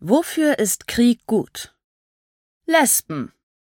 Wofür ist Krieg gut? Lesben.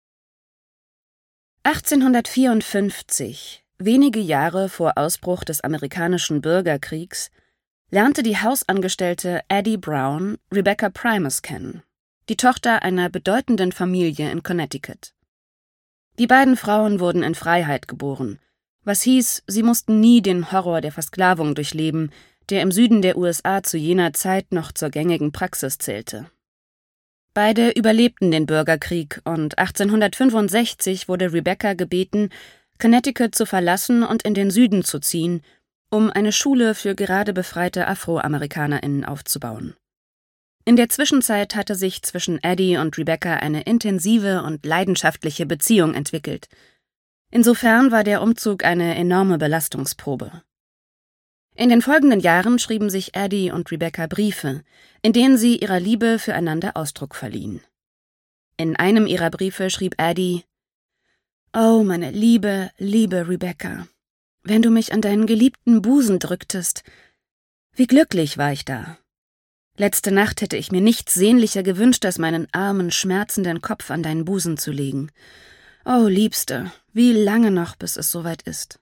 1854, wenige Jahre vor Ausbruch des amerikanischen Bürgerkriegs, lernte die Hausangestellte Addie Brown Rebecca Primus kennen, die Tochter einer bedeutenden Familie in Connecticut. Die beiden Frauen wurden in Freiheit geboren, was hieß, sie mussten nie den Horror der Versklavung durchleben, der im Süden der USA zu jener Zeit noch zur gängigen Praxis zählte. Beide überlebten den Bürgerkrieg und 1865 wurde Rebecca gebeten, Connecticut zu verlassen und in den Süden zu ziehen, um eine Schule für gerade befreite AfroamerikanerInnen aufzubauen. In der Zwischenzeit hatte sich zwischen Addie und Rebecca eine intensive und leidenschaftliche Beziehung entwickelt. Insofern war der Umzug eine enorme Belastungsprobe. In den folgenden Jahren schrieben sich Addie und Rebecca Briefe, in denen sie ihrer Liebe füreinander Ausdruck verliehen. In einem ihrer Briefe schrieb Addie: »Oh, meine liebe, liebe Rebecca, wenn du mich an deinen geliebten Busen drücktest, wie glücklich war ich da. Letzte Nacht hätte ich mir nichts sehnlicher gewünscht, als meinen armen, schmerzenden Kopf an deinen Busen zu legen. Oh, Liebste, wie lange noch, bis es soweit ist?«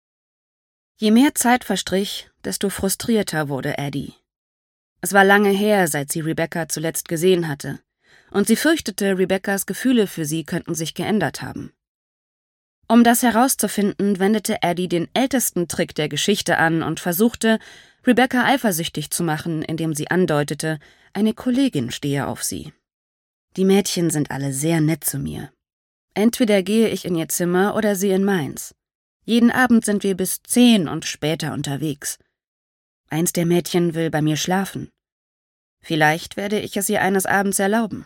Je mehr Zeit verstrich, desto frustrierter wurde Addie. Es war lange her, seit sie Rebecca zuletzt gesehen hatte, und sie fürchtete, Rebeccas Gefühle für sie könnten sich geändert haben. Um das herauszufinden, wendete Addie den ältesten Trick der Geschichte an und versuchte, Rebecca eifersüchtig zu machen, indem sie andeutete, eine Kollegin stehe auf sie. »Die Mädchen sind alle sehr nett zu mir. Entweder gehe ich in ihr Zimmer oder sie in meins. Jeden Abend sind wir bis 10 und später unterwegs. Eins der Mädchen will bei mir schlafen. Vielleicht werde ich es ihr eines Abends erlauben.«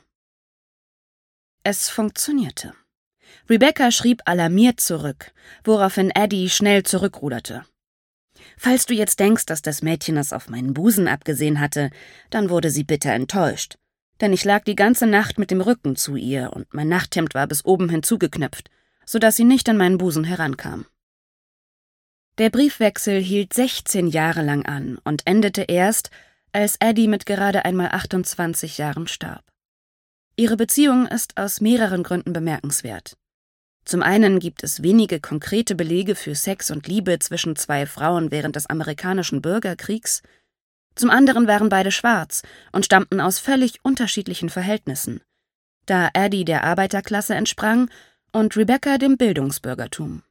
Es funktionierte. Rebecca schrieb alarmiert zurück, woraufhin Addie schnell zurückruderte. »Falls du jetzt denkst, dass das Mädchen es auf meinen Busen abgesehen hatte, dann wurde sie bitter enttäuscht. Denn ich lag die ganze Nacht mit dem Rücken zu ihr und mein Nachthemd war bis oben hin zugeknöpft, sodass sie nicht an meinen Busen herankam.« Der Briefwechsel hielt 16 Jahre lang an und endete erst, als Addie mit gerade einmal 28 Jahren starb. Ihre Beziehung ist aus mehreren Gründen bemerkenswert. Zum einen gibt es wenige konkrete Belege für Sex und Liebe zwischen zwei Frauen während des amerikanischen Bürgerkriegs. Zum anderen waren beide schwarz und stammten aus völlig unterschiedlichen Verhältnissen, da Addie der Arbeiterklasse entsprang und Rebecca dem Bildungsbürgertum.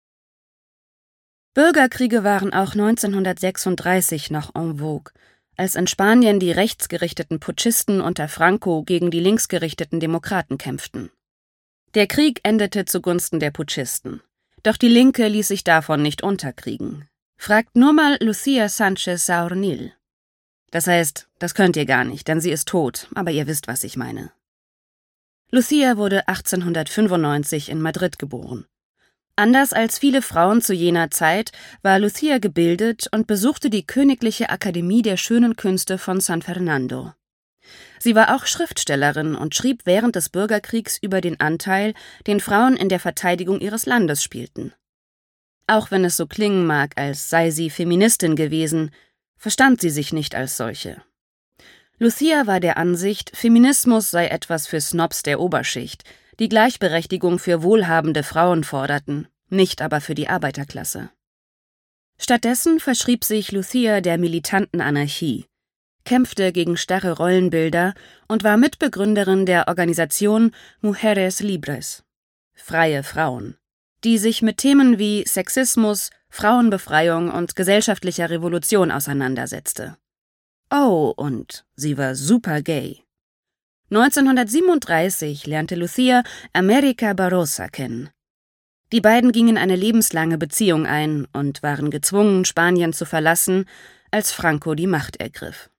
Bürgerkriege waren auch 1936 noch en vogue, als in Spanien die rechtsgerichteten Putschisten unter Franco gegen die linksgerichteten Demokraten kämpften. Der Krieg endete zugunsten der Putschisten, doch die Linke ließ sich davon nicht unterkriegen. Fragt nur mal Lucía Sánchez Saornil. Das heißt, das könnt ihr gar nicht, denn sie ist tot, aber ihr wisst, was ich meine. Lucía wurde 1895 in Madrid geboren. Anders als viele Frauen zu jener Zeit war Lucía gebildet und besuchte die Königliche Akademie der Schönen Künste von San Fernando. Sie war auch Schriftstellerin und schrieb während des Bürgerkriegs über den Anteil, den Frauen in der Verteidigung ihres Landes spielten. Auch wenn es so klingen mag, als sei sie Feministin gewesen, verstand sie sich nicht als solche. Lucía war der Ansicht, Feminismus sei etwas für Snobs der Oberschicht, die Gleichberechtigung für wohlhabende Frauen forderten, nicht aber für die Arbeiterklasse. Stattdessen verschrieb sich Lucía der militanten Anarchie, kämpfte gegen starre Rollenbilder und war Mitbegründerin der Organisation Mujeres Libres, freie Frauen, die sich mit Themen wie Sexismus, Frauenbefreiung und gesellschaftlicher Revolution auseinandersetzte. Oh, und sie war super gay. 1937 lernte Lucía América Barrosa kennen. Die beiden gingen eine lebenslange Beziehung ein und waren gezwungen, Spanien zu verlassen, als Franco die Macht ergriff.